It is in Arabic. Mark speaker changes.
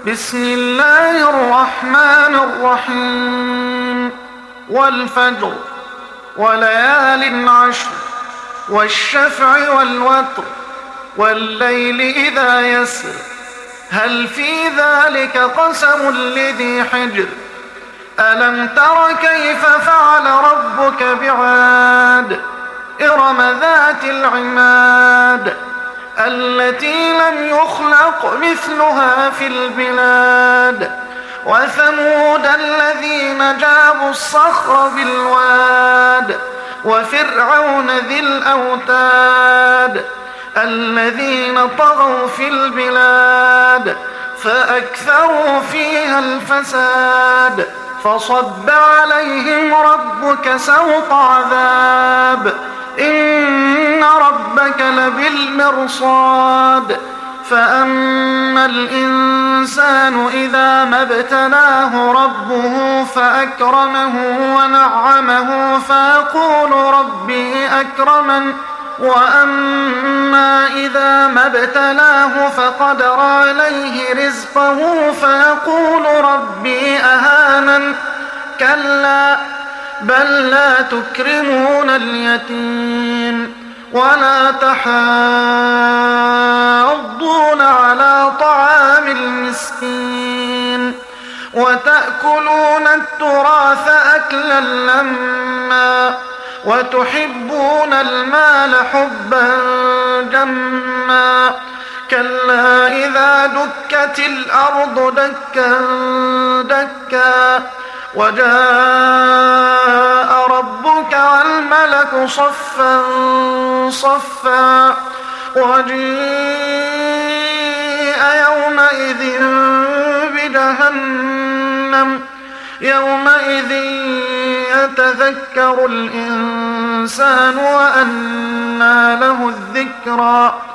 Speaker 1: بسم الله الرحمن الرحيم والفجر وليال عشر والشفع والوتر والليل إذا يسر هل في ذلك قسم لذي حجر ألم تر كيف فعل ربك بعاد إرم ذات العماد التي لم يخلق مثلها في البلاد وثمود الذين جابوا الصخر بالواد وفرعون ذي الأوتاد الذين طغوا في البلاد فأكثروا فيها الفساد فصب عليهم ربك سوط عذاب إن ربك لبالمرصاد فأما الإنسان إذا ما ابتلاه ربه فأكرمه ونعمه فيقول ربي أكرمن وأما إذا ما ابتلاه فقدر عليه رزقه فيقول ربي أهانن كلا بل لا تكرمون اليتيم ولا تحاضون على طعام المسكين وتأكلون التراث أكلا لما وتحبون المال حبا جما كلا إذا دكت الأرض دكا دكا وجاء ربك والملك صفا صفا وجيء يومئذ بجهنم يومئذ يتذكر الإنسان وأنى له الذكرى